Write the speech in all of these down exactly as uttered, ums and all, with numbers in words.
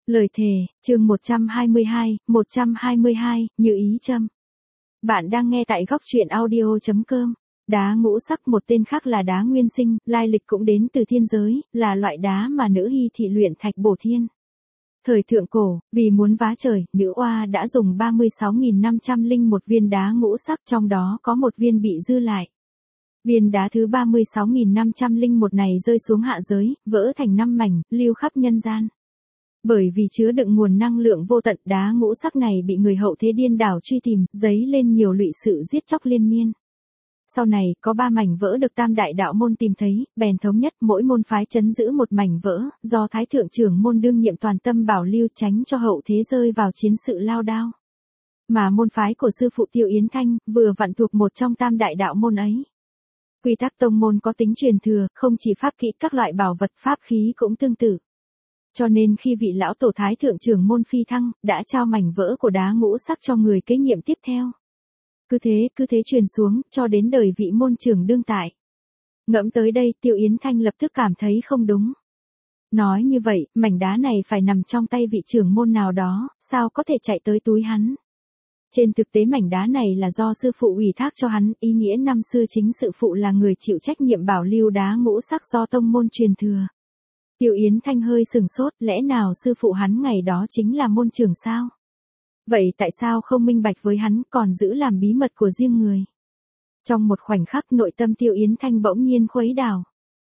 Lời thề, chương một trăm hai mươi hai, một trăm hai mươi hai, Như Ý Trâm. Bạn đang nghe tại góc truyện audio chấm com. Đá ngũ sắc, một tên khác là đá nguyên sinh, lai lịch cũng đến từ thiên giới, là loại đá mà nữ hy thị luyện thạch bổ thiên. Thời thượng cổ, vì muốn vá trời, nữ oa đã dùng ba mươi sáu nghìn năm trăm lẻ một viên đá ngũ sắc, trong đó có một viên bị dư lại. Viên đá thứ ba mươi sáu nghìn năm trăm lẻ một này rơi xuống hạ giới, vỡ thành năm mảnh, lưu khắp nhân gian. Bởi vì chứa đựng nguồn năng lượng vô tận, đá ngũ sắc này bị người hậu thế điên đảo truy tìm, dấy lên nhiều lụy sự giết chóc liên miên. Sau này, có ba mảnh vỡ được tam đại đạo môn tìm thấy, bèn thống nhất mỗi môn phái trấn giữ một mảnh vỡ, do Thái Thượng trưởng môn đương nhiệm toàn tâm bảo lưu, tránh cho hậu thế rơi vào chiến sự lao đao. Mà môn phái của sư phụ Tiêu Yến Thanh, vừa vặn thuộc một trong tam đại đạo môn ấy. Quy tắc tông môn có tính truyền thừa, không chỉ pháp kỹ, các loại bảo vật pháp khí cũng tương tự. Cho nên khi vị lão tổ Thái Thượng trưởng môn phi thăng, đã trao mảnh vỡ của đá ngũ sắc cho người kế nhiệm tiếp theo. Cứ thế, cứ thế truyền xuống, cho đến đời vị môn trưởng đương tại. Ngẫm tới đây, Tiêu Yến Thanh lập tức cảm thấy không đúng. Nói như vậy, mảnh đá này phải nằm trong tay vị trưởng môn nào đó, sao có thể chạy tới túi hắn. Trên thực tế mảnh đá này là do sư phụ ủy thác cho hắn, ý nghĩa năm xưa chính sư phụ là người chịu trách nhiệm bảo lưu đá ngũ sắc do tông môn truyền thừa. Tiêu Yến Thanh hơi sừng sốt, lẽ nào sư phụ hắn ngày đó chính là môn trưởng sao? Vậy tại sao không minh bạch với hắn, còn giữ làm bí mật của riêng người? Trong một khoảnh khắc, nội tâm Tiêu Yến Thanh bỗng nhiên khuấy đảo.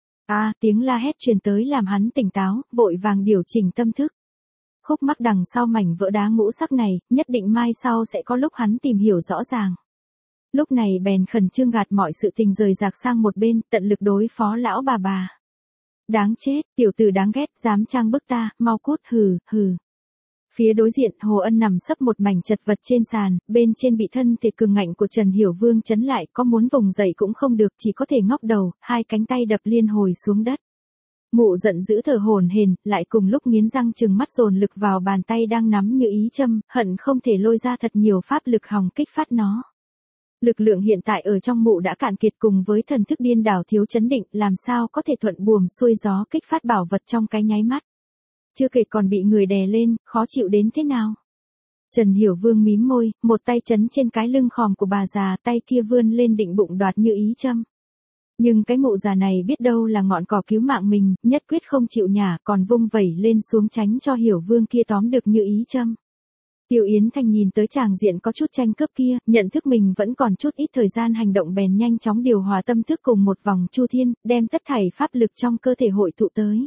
À, tiếng la hét truyền tới làm hắn tỉnh táo, vội vàng điều chỉnh tâm thức. Khúc mắc đằng sau mảnh vỡ đá ngũ sắc này, nhất định mai sau sẽ có lúc hắn tìm hiểu rõ ràng. Lúc này bèn khẩn trương gạt mọi sự tình rời rạc sang một bên, tận lực đối phó lão bà bà. Đáng chết, tiểu tử đáng ghét, dám trang bức ta, mau cút, hừ, hừ. Phía đối diện, Hồ Ân nằm sấp một mảnh chật vật trên sàn, bên trên bị thân thể cường ngạnh của Trần Hiểu Vương chấn lại, có muốn vùng dậy cũng không được, chỉ có thể ngóc đầu, hai cánh tay đập liên hồi xuống đất. Mụ giận dữ thở hổn hển, lại cùng lúc nghiến răng trừng mắt dồn lực vào bàn tay đang nắm Như Ý Trâm, hận không thể lôi ra thật nhiều pháp lực hòng kích phát nó. Lực lượng hiện tại ở trong mụ đã cạn kiệt, cùng với thần thức điên đảo thiếu chấn định, làm sao có thể thuận buồm xuôi gió kích phát bảo vật trong cái nháy mắt. Chưa kể còn bị người đè lên, khó chịu đến thế nào. Trần Hiểu Vương mím môi, một tay chấn trên cái lưng khòm của bà già, tay kia vươn lên định bụng đoạt Như Ý Trâm. Nhưng cái mụ già này biết đâu là ngọn cỏ cứu mạng mình, nhất quyết không chịu nhả, còn vung vẩy lên xuống tránh cho Hiểu Vương kia tóm được Như Ý Trâm. Tiêu Yến Thanh nhìn tới tràng diện có chút tranh cướp kia, nhận thức mình vẫn còn chút ít thời gian hành động, bèn nhanh chóng điều hòa tâm thức cùng một vòng chu thiên, đem tất thảy pháp lực trong cơ thể hội tụ tới.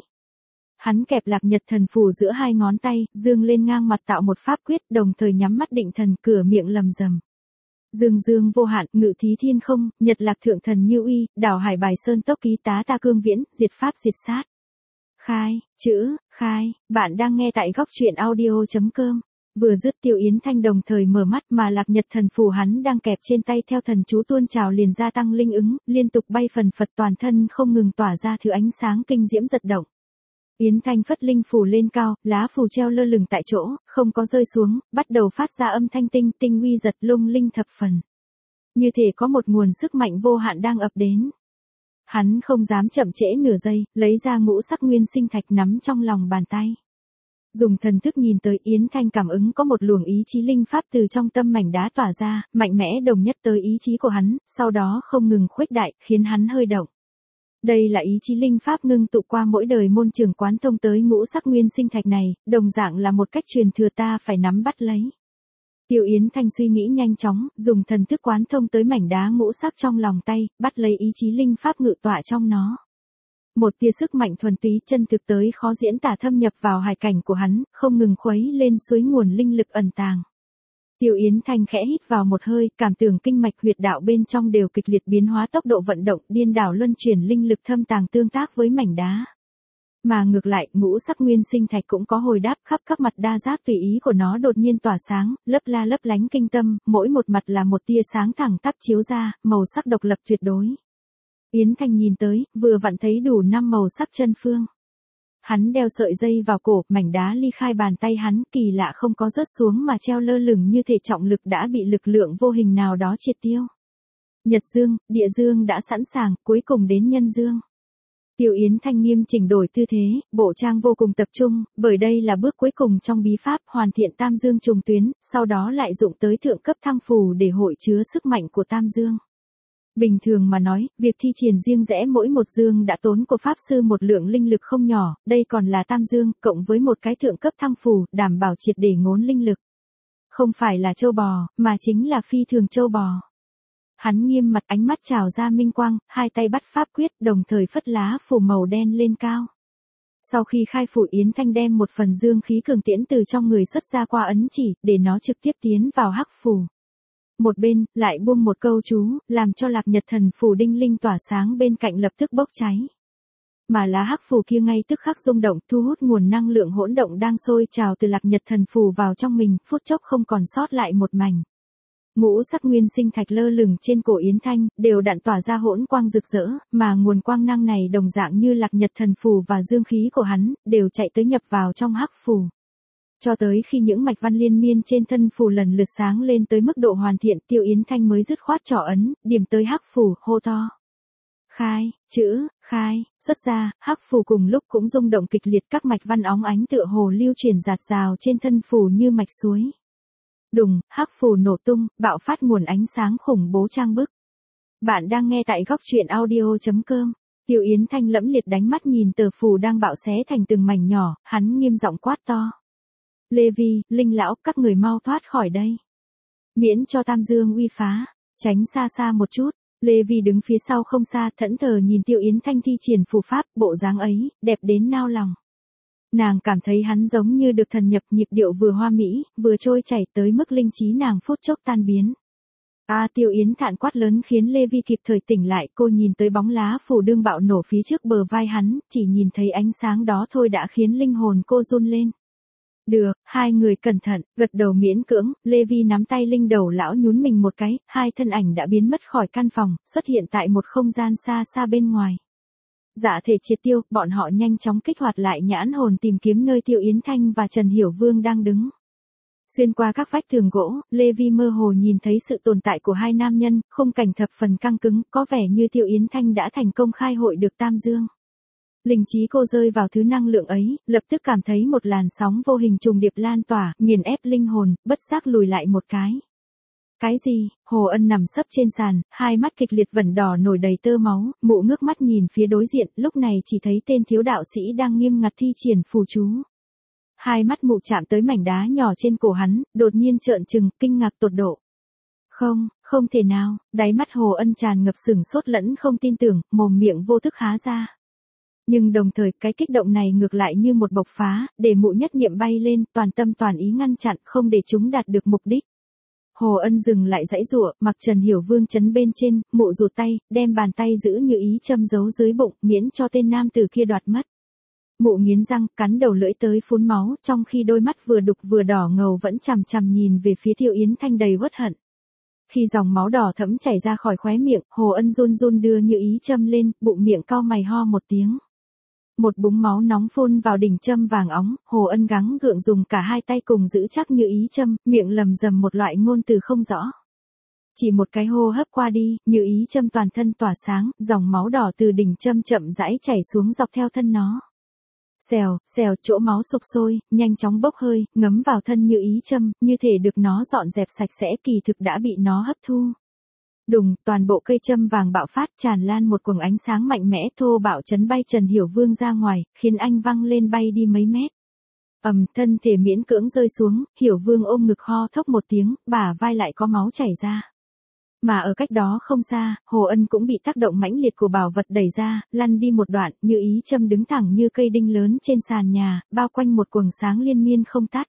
Hắn kẹp lạc nhật thần phù giữa hai ngón tay, dương lên ngang mặt tạo một pháp quyết, đồng thời nhắm mắt định thần, cửa miệng lầm rầm. Dương dương vô hạn, ngự thí thiên không, nhật lạc thượng thần như uy, đảo hải bài sơn tốc ký tá ta cương viễn, diệt pháp diệt sát. Khai, chữ, khai, bạn đang nghe tại góc truyện audio chấm com. Vừa dứt, Tiêu Yến Thanh đồng thời mở mắt, mà lạc nhật thần phù hắn đang kẹp trên tay theo thần chú tuôn trào liền gia tăng linh ứng, liên tục bay phần phật, toàn thân không ngừng tỏa ra thứ ánh sáng kinh diễm giật động. Yến Thanh phất linh phù lên cao, lá phù treo lơ lửng tại chỗ, không có rơi xuống, bắt đầu phát ra âm thanh tinh tinh uy giật lung linh thập phần. Như thể có một nguồn sức mạnh vô hạn đang ập đến. Hắn không dám chậm trễ nửa giây, lấy ra ngũ sắc nguyên sinh thạch nắm trong lòng bàn tay. Dùng thần thức nhìn tới, Yến Thanh cảm ứng có một luồng ý chí linh pháp từ trong tâm mảnh đá tỏa ra, mạnh mẽ đồng nhất tới ý chí của hắn, sau đó không ngừng khuếch đại, khiến hắn hơi động. Đây là ý chí linh pháp ngưng tụ qua mỗi đời môn trưởng quán thông tới ngũ sắc nguyên sinh thạch này, đồng dạng là một cách truyền thừa ta phải nắm bắt lấy. Tiêu Yến Thanh suy nghĩ nhanh chóng, dùng thần thức quán thông tới mảnh đá ngũ sắc trong lòng tay, bắt lấy ý chí linh pháp ngự tọa trong nó. Một tia sức mạnh thuần túy chân thực tới khó diễn tả thâm nhập vào hải cảnh của hắn, không ngừng khuấy lên suối nguồn linh lực ẩn tàng. Tiêu Yến Thanh khẽ hít vào một hơi, cảm tưởng kinh mạch huyệt đạo bên trong đều kịch liệt biến hóa, tốc độ vận động điên đảo luân chuyển linh lực thâm tàng tương tác với mảnh đá. Mà ngược lại, ngũ sắc nguyên sinh thạch cũng có hồi đáp, khắp các mặt đa giác tùy ý của nó đột nhiên tỏa sáng, lấp la lấp lánh kinh tâm, mỗi một mặt là một tia sáng thẳng tắp chiếu ra, màu sắc độc lập tuyệt đối. Yến Thanh nhìn tới, vừa vặn thấy đủ năm màu sắc chân phương. Hắn đeo sợi dây vào cổ, mảnh đá ly khai bàn tay hắn, kỳ lạ không có rớt xuống mà treo lơ lửng, như thể trọng lực đã bị lực lượng vô hình nào đó triệt tiêu. Nhật dương, địa dương đã sẵn sàng, cuối cùng đến nhân dương. Tiêu Yến Thanh nghiêm chỉnh đổi tư thế, bộ trang vô cùng tập trung, bởi đây là bước cuối cùng trong bí pháp hoàn thiện Tam Dương trùng tuyến, sau đó lại dụng tới thượng cấp thăng phù để hội chứa sức mạnh của Tam Dương. Bình thường mà nói, việc thi triển riêng rẽ mỗi một dương đã tốn của Pháp Sư một lượng linh lực không nhỏ, đây còn là Tam Dương, cộng với một cái thượng cấp thăng phù, đảm bảo triệt để ngốn linh lực. Không phải là châu bò, mà chính là phi thường châu bò. Hắn nghiêm mặt, ánh mắt trào ra minh quang, hai tay bắt pháp quyết, đồng thời phất lá phù màu đen lên cao. Sau khi khai phủ, Yến Thanh đem một phần dương khí cường tiễn từ trong người xuất ra qua ấn chỉ, để nó trực tiếp tiến vào hắc phù. Một bên, lại buông một câu chú, làm cho lạc nhật thần phù đinh linh tỏa sáng bên cạnh lập tức bốc cháy. Mà lá hắc phù kia ngay tức khắc rung động, thu hút nguồn năng lượng hỗn động đang sôi trào từ lạc nhật thần phù vào trong mình, phút chốc không còn sót lại một mảnh. Ngũ sắc nguyên sinh thạch lơ lửng trên cổ Yến Thanh, đều đặn tỏa ra hỗn quang rực rỡ, mà nguồn quang năng này đồng dạng như lạc nhật thần phù và dương khí của hắn, đều chạy tới nhập vào trong hắc phù. Cho tới khi những mạch văn liên miên trên thân phù lần lượt sáng lên tới mức độ hoàn thiện, Tiêu Yến Thanh mới dứt khoát trỏ ấn, điểm tới hắc phù, hô to. Khai, chữ, khai, xuất ra, hắc phù cùng lúc cũng rung động kịch liệt, các mạch văn óng ánh tựa hồ lưu chuyển dạt dào trên thân phù như mạch suối. Đùng, hắc phù nổ tung, bạo phát nguồn ánh sáng khủng bố trang bức. Bạn đang nghe tại góc truyện audio chấm com. Tiêu Yến Thanh lẫm liệt đánh mắt nhìn tờ phù đang bạo xé thành từng mảnh nhỏ, hắn nghiêm giọng quát to. Lê Vi, Linh lão, các người mau thoát khỏi đây. Miễn cho Tam Dương uy phá, tránh xa xa một chút. Lê Vi đứng phía sau không xa, thẫn thờ nhìn Tiêu Yến Thanh thi triển phù pháp, bộ dáng ấy, đẹp đến nao lòng. Nàng cảm thấy hắn giống như được thần nhập, nhịp điệu vừa hoa mỹ, vừa trôi chảy tới mức linh trí nàng phút chốc tan biến. A à, Tiêu Yến thản quát lớn khiến Lê Vi kịp thời tỉnh lại, cô nhìn tới bóng lá phù đương bạo nổ phía trước bờ vai hắn, chỉ nhìn thấy ánh sáng đó thôi đã khiến linh hồn cô run lên. Được, hai người cẩn thận, gật đầu miễn cưỡng, Lê Vi nắm tay linh đầu lão nhún mình một cái, hai thân ảnh đã biến mất khỏi căn phòng, xuất hiện tại một không gian xa xa bên ngoài. Dạ thể triệt tiêu, bọn họ nhanh chóng kích hoạt lại nhãn hồn tìm kiếm nơi Tiêu Yến Thanh và Trần Hiểu Vương đang đứng. Xuyên qua các vách tường gỗ, Lê Vi mơ hồ nhìn thấy sự tồn tại của hai nam nhân, khung cảnh thập phần căng cứng, có vẻ như Tiêu Yến Thanh đã thành công khai hội được Tam Dương. Linh trí cô rơi vào thứ năng lượng ấy, lập tức cảm thấy một làn sóng vô hình trùng điệp lan tỏa, nghiền ép linh hồn, bất giác lùi lại một cái. Cái gì? Hồ Ân nằm sấp trên sàn, hai mắt kịch liệt vẩn đỏ nổi đầy tơ máu, mụ ngước mắt nhìn phía đối diện, lúc này chỉ thấy tên thiếu đạo sĩ đang nghiêm ngặt thi triển phù chú. Hai mắt mụ chạm tới mảnh đá nhỏ trên cổ hắn, đột nhiên trợn trừng, kinh ngạc tột độ. Không, không thể nào, đáy mắt Hồ Ân tràn ngập sửng sốt lẫn không tin tưởng, mồm miệng vô thức há ra. Nhưng đồng thời cái kích động này ngược lại như một bộc phá, để mụ nhất niệm bay lên, toàn tâm toàn ý ngăn chặn, không để chúng đạt được mục đích. Hồ Ân dừng lại giãy giụa, mặc Trần Hiểu Vương chấn bên trên, mụ rụt tay, đem bàn tay giữ như ý châm giấu dưới bụng, miễn cho tên nam tử kia đoạt mất. Mụ nghiến răng, cắn đầu lưỡi tới phun máu, trong khi đôi mắt vừa đục vừa đỏ ngầu vẫn chằm chằm nhìn về phía Tiêu Yến Thanh đầy uất hận. Khi dòng máu đỏ thẫm chảy ra khỏi khóe miệng, Hồ Ân run run đưa như ý châm lên, bụng miệng cau mày ho một tiếng. Một búng máu nóng phun vào đỉnh châm vàng óng, Hồ Ân gắng gượng dùng cả hai tay cùng giữ chắc như ý châm, miệng lầm rầm một loại ngôn từ không rõ. Chỉ một cái hô hấp qua đi, như ý châm toàn thân tỏa sáng, dòng máu đỏ từ đỉnh châm chậm rãi chảy xuống dọc theo thân nó. Xèo, xèo, chỗ máu sục sôi, nhanh chóng bốc hơi, ngấm vào thân như ý châm, như thể được nó dọn dẹp sạch sẽ, kỳ thực đã bị nó hấp thu. Đùng, toàn bộ cây châm vàng bạo phát, tràn lan một quầng ánh sáng mạnh mẽ thô bạo chấn bay Trần Hiểu Vương ra ngoài, khiến anh văng lên bay đi mấy mét. Ầm, thân thể miễn cưỡng rơi xuống, Hiểu Vương ôm ngực ho thốc một tiếng, bả vai lại có máu chảy ra. Mà ở cách đó không xa, Hồ Ân cũng bị tác động mãnh liệt của bảo vật đẩy ra, lăn đi một đoạn, như ý châm đứng thẳng như cây đinh lớn trên sàn nhà, bao quanh một quầng sáng liên miên không tắt.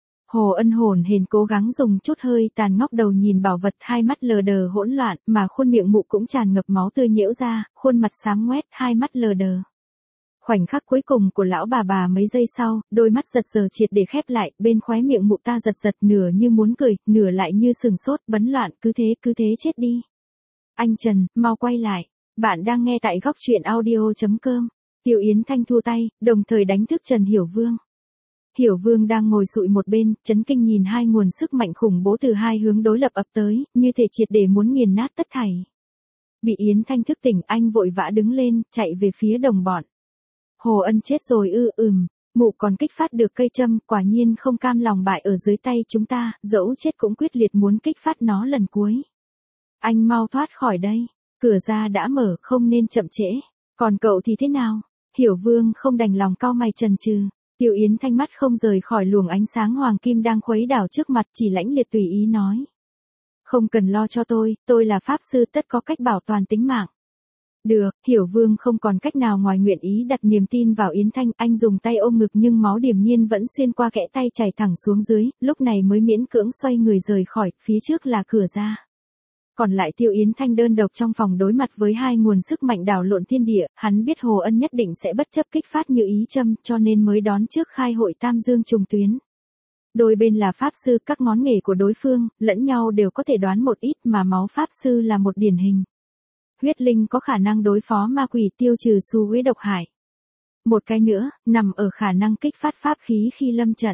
Hồ Ân hồn hển cố gắng dùng chút hơi tàn ngóc đầu nhìn bảo vật, hai mắt lờ đờ hỗn loạn, mà khuôn miệng mụ cũng tràn ngập máu tươi nhiễu ra, khuôn mặt xám ngoét, hai mắt lờ đờ. Khoảnh khắc cuối cùng của lão bà bà mấy giây sau, đôi mắt giật giờ triệt để khép lại, bên khóe miệng mụ ta giật giật nửa như muốn cười, nửa lại như sừng sốt, bấn loạn, cứ thế cứ thế chết đi. Anh Trần, mau quay lại. Bạn đang nghe tại góc truyện audio chấm com. Tiêu Yến Thanh thua tay, đồng thời đánh thức Trần Hiểu Vương. Hiểu Vương đang ngồi sụi một bên, chấn kinh nhìn hai nguồn sức mạnh khủng bố từ hai hướng đối lập ập tới, như thể triệt để muốn nghiền nát tất thảy. Bị Yến Thanh thức tỉnh, anh vội vã đứng lên, chạy về phía đồng bọn. Hồ Ân chết rồi ư? Ừm, mụ còn kích phát được cây châm, quả nhiên không cam lòng bại ở dưới tay chúng ta, dẫu chết cũng quyết liệt muốn kích phát nó lần cuối. Anh mau thoát khỏi đây, cửa ra đã mở, không nên chậm trễ. Còn cậu thì thế nào? Hiểu Vương không đành lòng cau mày chần chừ. Tiêu Yến Thanh mắt không rời khỏi luồng ánh sáng hoàng kim đang khuấy đảo trước mặt, chỉ lãnh liệt tùy ý nói. Không cần lo cho tôi, tôi là pháp sư, tất có cách bảo toàn tính mạng. Được, Hiểu Vương không còn cách nào ngoài nguyện ý đặt niềm tin vào Yến Thanh, anh dùng tay ôm ngực nhưng máu điềm nhiên vẫn xuyên qua kẽ tay chảy thẳng xuống dưới, lúc này mới miễn cưỡng xoay người rời khỏi, phía trước là cửa ra. Còn lại Tiêu Yến Thanh đơn độc trong phòng đối mặt với hai nguồn sức mạnh đảo lộn thiên địa, hắn biết Hồ Ân nhất định sẽ bất chấp kích phát như ý châm, cho nên mới đón trước khai hội Tam Dương trùng tuyến. Đôi bên là pháp sư, các ngón nghề của đối phương, lẫn nhau đều có thể đoán một ít, mà máu pháp sư là một điển hình. Huyết linh có khả năng đối phó ma quỷ, tiêu trừ xu huyết độc hại. Một cái nữa, nằm ở khả năng kích phát pháp khí khi lâm trận.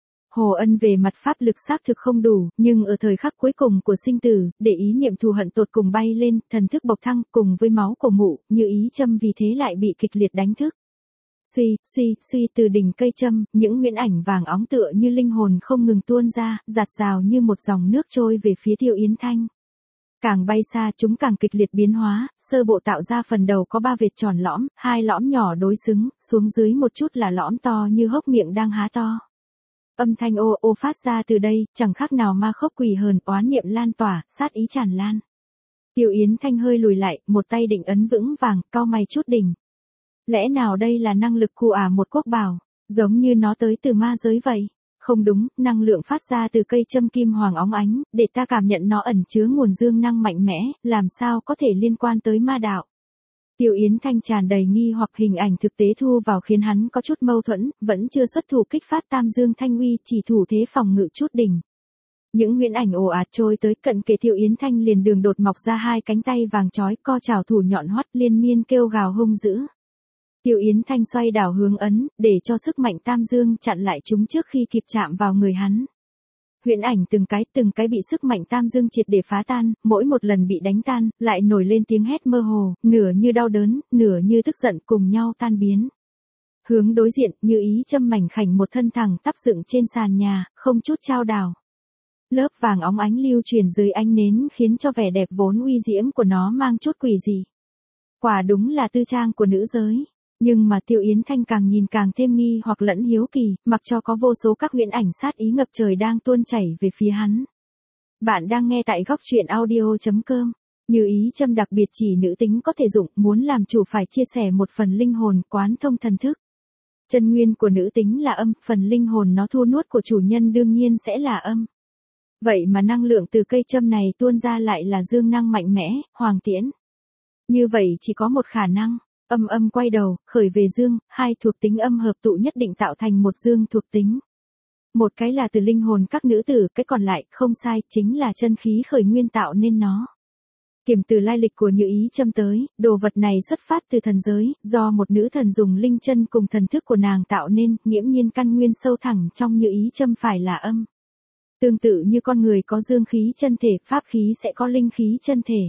Hồ Ân về mặt pháp lực xác thực không đủ, nhưng ở thời khắc cuối cùng của sinh tử, để ý niệm thù hận tột cùng bay lên, thần thức bộc thăng, cùng với máu của mụ, như ý châm vì thế lại bị kịch liệt đánh thức. Suy, suy, suy từ đỉnh cây châm, những huyễn ảnh vàng óng tựa như linh hồn không ngừng tuôn ra, giạt rào như một dòng nước trôi về phía Tiêu Yến Thanh. Càng bay xa chúng càng kịch liệt biến hóa, sơ bộ tạo ra phần đầu có ba vệt tròn lõm, hai lõm nhỏ đối xứng, xuống dưới một chút là lõm to như hốc miệng đang há to. Âm thanh ô ô phát ra từ đây, chẳng khác nào ma khốc quỷ hờn, oán niệm lan tỏa, sát ý tràn lan. Tiêu Yến Thanh hơi lùi lại, một tay định ấn vững vàng, cau mày chút đỉnh. Lẽ nào đây là năng lực của ả một quốc bảo, giống như nó tới từ ma giới vậy? Không đúng, năng lượng phát ra từ cây châm kim hoàng óng ánh, để ta cảm nhận nó ẩn chứa nguồn dương năng mạnh mẽ, làm sao có thể liên quan tới ma đạo. Tiêu Yến Thanh tràn đầy nghi hoặc, hình ảnh thực tế thu vào khiến hắn có chút mâu thuẫn, vẫn chưa xuất thủ kích phát Tam Dương Thanh Uy, chỉ thủ thế phòng ngự chút đỉnh. Những huyễn ảnh ồ ạt trôi tới cận kề Tiêu Yến Thanh liền đường đột mọc ra hai cánh tay vàng chói, co chảo thủ nhọn hoắt liên miên kêu gào hung dữ. Tiêu Yến Thanh xoay đảo hướng ấn, để cho sức mạnh Tam Dương chặn lại chúng trước khi kịp chạm vào người hắn. Huyễn ảnh từng cái từng cái bị sức mạnh Tam Dương triệt để phá tan, mỗi một lần bị đánh tan, lại nổi lên tiếng hét mơ hồ, nửa như đau đớn, nửa như tức giận cùng nhau tan biến. Hướng đối diện, như ý châm mảnh khảnh một thân thẳng tắp dựng trên sàn nhà, không chút chao đảo. Lớp vàng óng ánh lưu truyền dưới ánh nến khiến cho vẻ đẹp vốn uy diễm của nó mang chút quỷ dị. Quả đúng là tư trang của nữ giới. Nhưng mà Tiêu Yến Thanh càng nhìn càng thêm nghi hoặc lẫn hiếu kỳ, mặc cho có vô số các huyễn ảnh sát ý ngập trời đang tuôn chảy về phía hắn. Bạn đang nghe tại góc truyện audio chấm com. Như ý châm đặc biệt chỉ nữ tính có thể dụng, muốn làm chủ phải chia sẻ một phần linh hồn, quán thông thần thức. Chân nguyên của nữ tính là âm, phần linh hồn nó thu nuốt của chủ nhân đương nhiên sẽ là âm. Vậy mà năng lượng từ cây châm này tuôn ra lại là dương năng mạnh mẽ, hoàng tiễn. Như vậy chỉ có một khả năng. Âm âm quay đầu, khởi về dương, hai thuộc tính âm hợp tụ nhất định tạo thành một dương thuộc tính. Một cái là từ linh hồn các nữ tử, cái còn lại, không sai, chính là chân khí khởi nguyên tạo nên nó. Kiểm từ lai lịch của như ý châm tới, đồ vật này xuất phát từ thần giới, do một nữ thần dùng linh chân cùng thần thức của nàng tạo nên, nghiễm nhiên căn nguyên sâu thẳng trong như ý châm phải là âm. Tương tự như con người có dương khí chân thể, pháp khí sẽ có linh khí chân thể.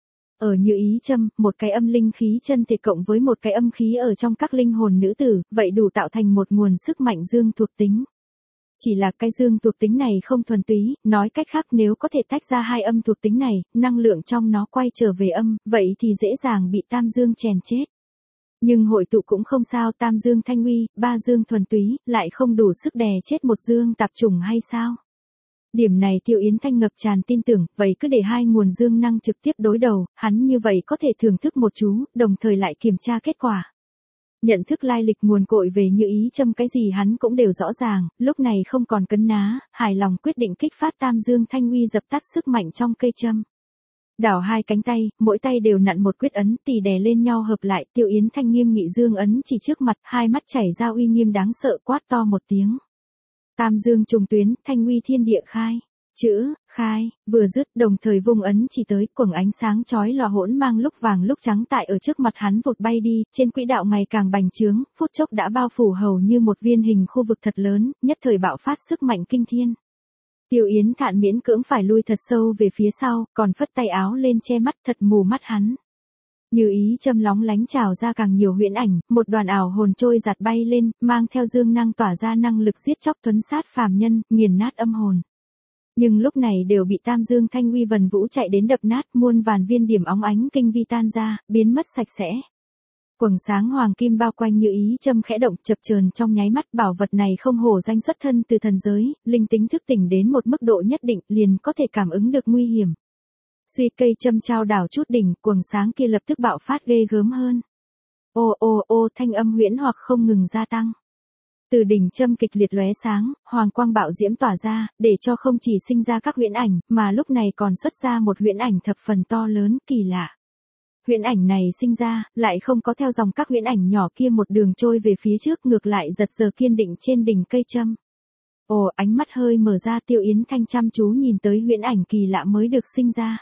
Ở như ý châm, một cái âm linh khí chân thể cộng với một cái âm khí ở trong các linh hồn nữ tử, vậy đủ tạo thành một nguồn sức mạnh dương thuộc tính. Chỉ là cái dương thuộc tính này không thuần túy, nói cách khác nếu có thể tách ra hai âm thuộc tính này, năng lượng trong nó quay trở về âm, vậy thì dễ dàng bị tam dương chèn chết. Nhưng hội tụ cũng không sao, tam dương thanh uy, ba dương thuần túy, lại không đủ sức đè chết một dương tạp chủng hay sao? Điểm này Tiêu Yến Thanh ngập tràn tin tưởng, vậy cứ để hai nguồn dương năng trực tiếp đối đầu, hắn như vậy có thể thưởng thức một chú, đồng thời lại kiểm tra kết quả. Nhận thức lai lịch nguồn cội về như ý châm cái gì hắn cũng đều rõ ràng, lúc này không còn cấn ná, hài lòng quyết định kích phát tam dương thanh uy dập tắt sức mạnh trong cây châm. Đảo hai cánh tay, mỗi tay đều nặn một quyết ấn, tỉ đè lên nhau hợp lại, Tiêu Yến Thanh nghiêm nghị dương ấn chỉ trước mặt, hai mắt chảy ra uy nghiêm đáng sợ, quát to một tiếng. Tam dương trùng tuyến, thanh uy thiên địa khai. Chữ, khai, vừa dứt, đồng thời vung ấn chỉ tới, quầng ánh sáng chói lòa hỗn mang lúc vàng lúc trắng tại ở trước mặt hắn vụt bay đi, trên quỹ đạo ngày càng bành trướng, phút chốc đã bao phủ hầu như một viên hình khu vực thật lớn, nhất thời bạo phát sức mạnh kinh thiên. Tiêu Yến Thạn miễn cưỡng phải lui thật sâu về phía sau, còn phất tay áo lên che mắt thật mù mắt hắn. Như ý châm lóng lánh trào ra càng nhiều huyễn ảnh, một đoàn ảo hồn trôi giạt bay lên, mang theo dương năng tỏa ra năng lực giết chóc tuấn sát phàm nhân, nghiền nát âm hồn. Nhưng lúc này đều bị Tam Dương Thanh Uy Vần Vũ chạy đến đập nát, muôn vàn viên điểm óng ánh kinh vi tan ra, biến mất sạch sẽ. Quầng sáng hoàng kim bao quanh Như ý châm khẽ động chập chờn trong nháy mắt, bảo vật này không hổ danh xuất thân từ thần giới, linh tính thức tỉnh đến một mức độ nhất định, liền có thể cảm ứng được nguy hiểm. Suy cây châm trao đảo chút đỉnh, quầng sáng kia lập tức bạo phát ghê gớm hơn. Ô ô ô, thanh âm huyễn hoặc không ngừng gia tăng. Từ đỉnh châm kịch liệt lóe sáng, hoàng quang bạo diễm tỏa ra, để cho không chỉ sinh ra các huyễn ảnh, mà lúc này còn xuất ra một huyễn ảnh thập phần to lớn, kỳ lạ. Huyễn ảnh này sinh ra, lại không có theo dòng các huyễn ảnh nhỏ kia một đường trôi về phía trước, ngược lại giật giờ kiên định trên đỉnh cây châm. Ồ, ánh mắt hơi mở ra, Tiêu Yến Thanh chăm chú nhìn tới huyễn ảnh kỳ lạ mới được sinh ra.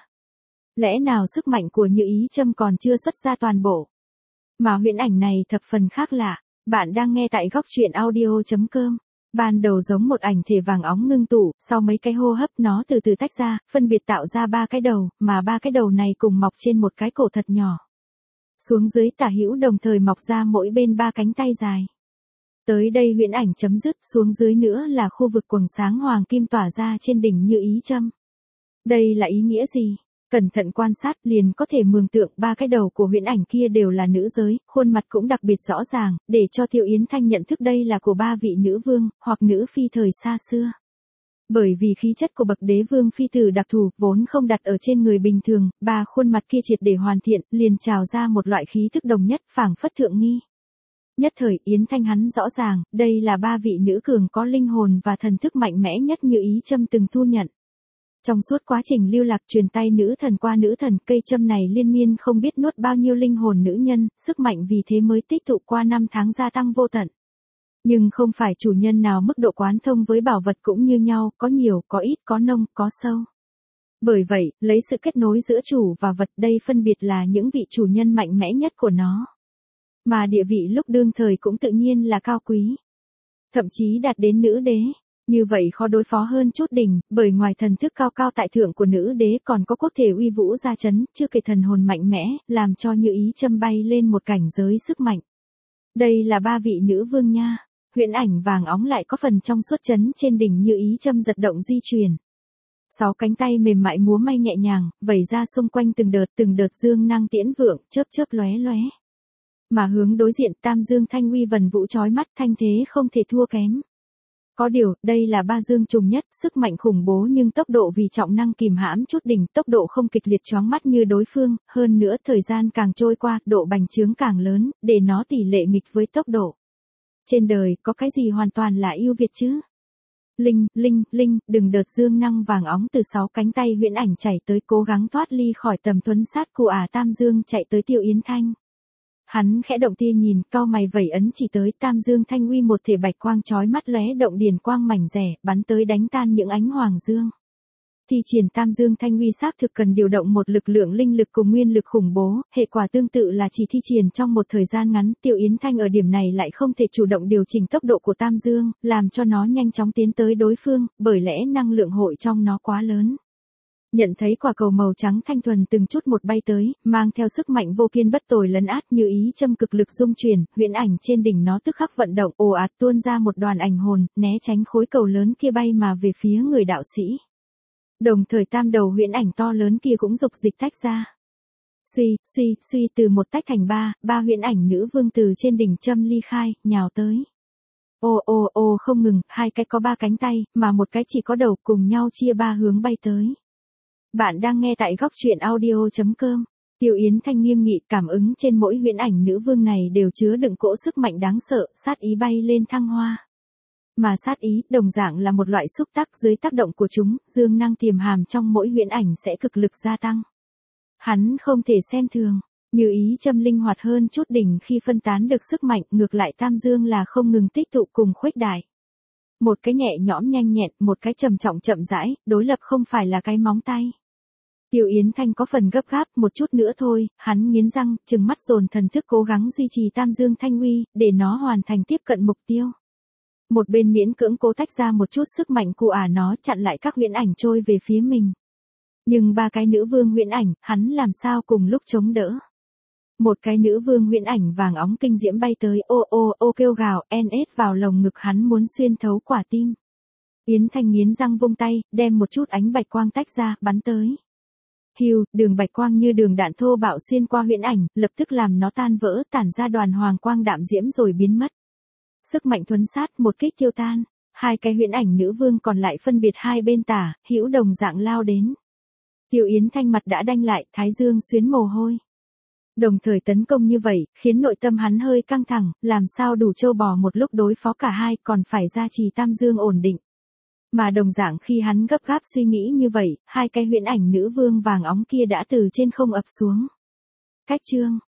Lẽ nào sức mạnh của Như ý châm còn chưa xuất ra toàn bộ? Mà huyễn ảnh này thập phần khác lạ. Bạn đang nghe tại góc truyện audio chấm com. Ban đầu giống một ảnh thể vàng óng ngưng tụ, sau mấy cái hô hấp nó từ từ tách ra, phân biệt tạo ra ba cái đầu, mà ba cái đầu này cùng mọc trên một cái cổ thật nhỏ. Xuống dưới tả hữu đồng thời mọc ra mỗi bên ba cánh tay dài. Tới đây huyễn ảnh chấm dứt, xuống dưới nữa là khu vực quầng sáng hoàng kim tỏa ra trên đỉnh Như ý châm. Đây là ý nghĩa gì? Cẩn thận quan sát liền có thể mường tượng ba cái đầu của huyễn ảnh kia đều là nữ giới, khuôn mặt cũng đặc biệt rõ ràng, để cho Tiêu Yến Thanh nhận thức đây là của ba vị nữ vương, hoặc nữ phi thời xa xưa. Bởi vì khí chất của bậc đế vương phi tử đặc thù, vốn không đặt ở trên người bình thường, ba khuôn mặt kia triệt để hoàn thiện, liền trào ra một loại khí thức đồng nhất, phảng phất thượng nghi. Nhất thời Yến Thanh hắn rõ ràng, đây là ba vị nữ cường có linh hồn và thần thức mạnh mẽ nhất Như ý châm từng thu nhận. Trong suốt quá trình lưu lạc truyền tay nữ thần qua nữ thần, cây châm này liên miên không biết nuốt bao nhiêu linh hồn nữ nhân, sức mạnh vì thế mới tích tụ qua năm tháng gia tăng vô tận. Nhưng không phải chủ nhân nào mức độ quán thông với bảo vật cũng như nhau, có nhiều, có ít, có nông, có sâu. Bởi vậy, lấy sự kết nối giữa chủ và vật đây phân biệt là những vị chủ nhân mạnh mẽ nhất của nó. Mà địa vị lúc đương thời cũng tự nhiên là cao quý. Thậm chí đạt đến nữ đế. Như vậy khó đối phó hơn chút đỉnh, bởi ngoài thần thức cao cao tại thượng của nữ đế còn có quốc thể uy vũ gia chấn, chưa kể thần hồn mạnh mẽ, làm cho Như ý châm bay lên một cảnh giới sức mạnh. Đây là ba vị nữ vương nha. Huyễn ảnh vàng óng lại có phần trong suốt chấn trên đỉnh Như ý châm giật động di chuyển. Sáu cánh tay mềm mại múa may nhẹ nhàng, vẩy ra xung quanh từng đợt từng đợt dương năng tiễn vượng, chớp chớp lóe lóe. Mà hướng đối diện Tam Dương Thanh Uy Vần Vũ chói mắt, thanh thế không thể thua kém. Có điều, đây là ba dương trùng nhất, sức mạnh khủng bố nhưng tốc độ vì trọng năng kìm hãm chút đỉnh, tốc độ không kịch liệt choáng mắt như đối phương, hơn nữa thời gian càng trôi qua, độ bành trướng càng lớn, để nó tỷ lệ nghịch với tốc độ. Trên đời, có cái gì hoàn toàn là ưu việt chứ? Linh, linh, linh, đừng đợt dương năng vàng óng từ sáu cánh tay huyễn ảnh chảy tới cố gắng thoát ly khỏi tầm tuấn sát của ả Tam Dương chạy tới Tiêu Yến Thanh. Hắn khẽ động tia nhìn, cau mày vẩy ấn chỉ tới Tam Dương Thanh Uy một thể bạch quang chói mắt lóe động điền quang mảnh rẻ, bắn tới đánh tan những ánh hoàng dương. Thi triển Tam Dương Thanh Uy xác thực cần điều động một lực lượng linh lực cùng nguyên lực khủng bố, hệ quả tương tự là chỉ thi triển trong một thời gian ngắn, Tiêu Yến Thanh ở điểm này lại không thể chủ động điều chỉnh tốc độ của Tam Dương, làm cho nó nhanh chóng tiến tới đối phương, bởi lẽ năng lượng hội trong nó quá lớn. Nhận thấy quả cầu màu trắng thanh thuần từng chút một bay tới, mang theo sức mạnh vô kiên bất tồi lấn át Như ý châm cực lực dung chuyển, huyễn ảnh trên đỉnh nó tức khắc vận động, ồ ạt tuôn ra một đoàn ảnh hồn, né tránh khối cầu lớn kia bay mà về phía người đạo sĩ. Đồng thời tam đầu huyễn ảnh to lớn kia cũng dục dịch tách ra. Suy, suy, suy từ một tách thành ba, ba huyễn ảnh nữ vương từ trên đỉnh châm ly khai, nhào tới. Ô ô ô không ngừng, hai cái có ba cánh tay, mà một cái chỉ có đầu cùng nhau chia ba hướng bay tới. Bạn đang nghe tại góc truyện audio chấm com. Tiêu Yến Thanh nghiêm nghị, cảm ứng trên mỗi huyễn ảnh nữ vương này đều chứa đựng cỗ sức mạnh đáng sợ, sát ý bay lên thăng hoa. Mà sát ý, đồng dạng là một loại xúc tác, dưới tác động của chúng, dương năng tiềm hàm trong mỗi huyễn ảnh sẽ cực lực gia tăng. Hắn không thể xem thường, Như ý châm linh hoạt hơn chút đỉnh khi phân tán được sức mạnh, ngược lại Tam Dương là không ngừng tích tụ cùng khuếch đại. Một cái nhẹ nhõm nhanh nhẹn, một cái trầm trọng chậm rãi, đối lập không phải là cái móng tay. Tiêu Yến Thanh có phần gấp gáp, một chút nữa thôi, hắn nghiến răng, trừng mắt dồn thần thức cố gắng duy trì Tam Dương Thanh Uy, để nó hoàn thành tiếp cận mục tiêu. Một bên miễn cưỡng cố tách ra một chút sức mạnh của ả nó chặn lại các huyễn ảnh trôi về phía mình. Nhưng ba cái nữ vương huyễn ảnh, hắn làm sao cùng lúc chống đỡ. Một cái nữ vương huyễn ảnh vàng óng kinh diễm bay tới, ô ô ô kêu gào, en ét vào lồng ngực hắn muốn xuyên thấu quả tim. Yến Thanh nghiến răng vung tay, đem một chút ánh bạch quang tách ra, bắn tới. Hiu, đường bạch quang như đường đạn thô bạo xuyên qua huyễn ảnh, lập tức làm nó tan vỡ, tản ra đoàn hoàng quang đạm diễm rồi biến mất. Sức mạnh thuấn sát, một kích tiêu tan. Hai cái huyễn ảnh nữ vương còn lại phân biệt hai bên tả, hữu đồng dạng lao đến. Tiêu Yến Thanh mặt đã đanh lại, thái dương xuyến mồ hôi. Đồng thời tấn công như vậy, khiến nội tâm hắn hơi căng thẳng, làm sao đủ trâu bò một lúc đối phó cả hai, còn phải gia trì tam dương ổn định. Mà đồng dạng khi hắn gấp gáp suy nghĩ như vậy, hai cái huyễn ảnh nữ vương vàng óng kia đã từ trên không ập xuống. Cách chương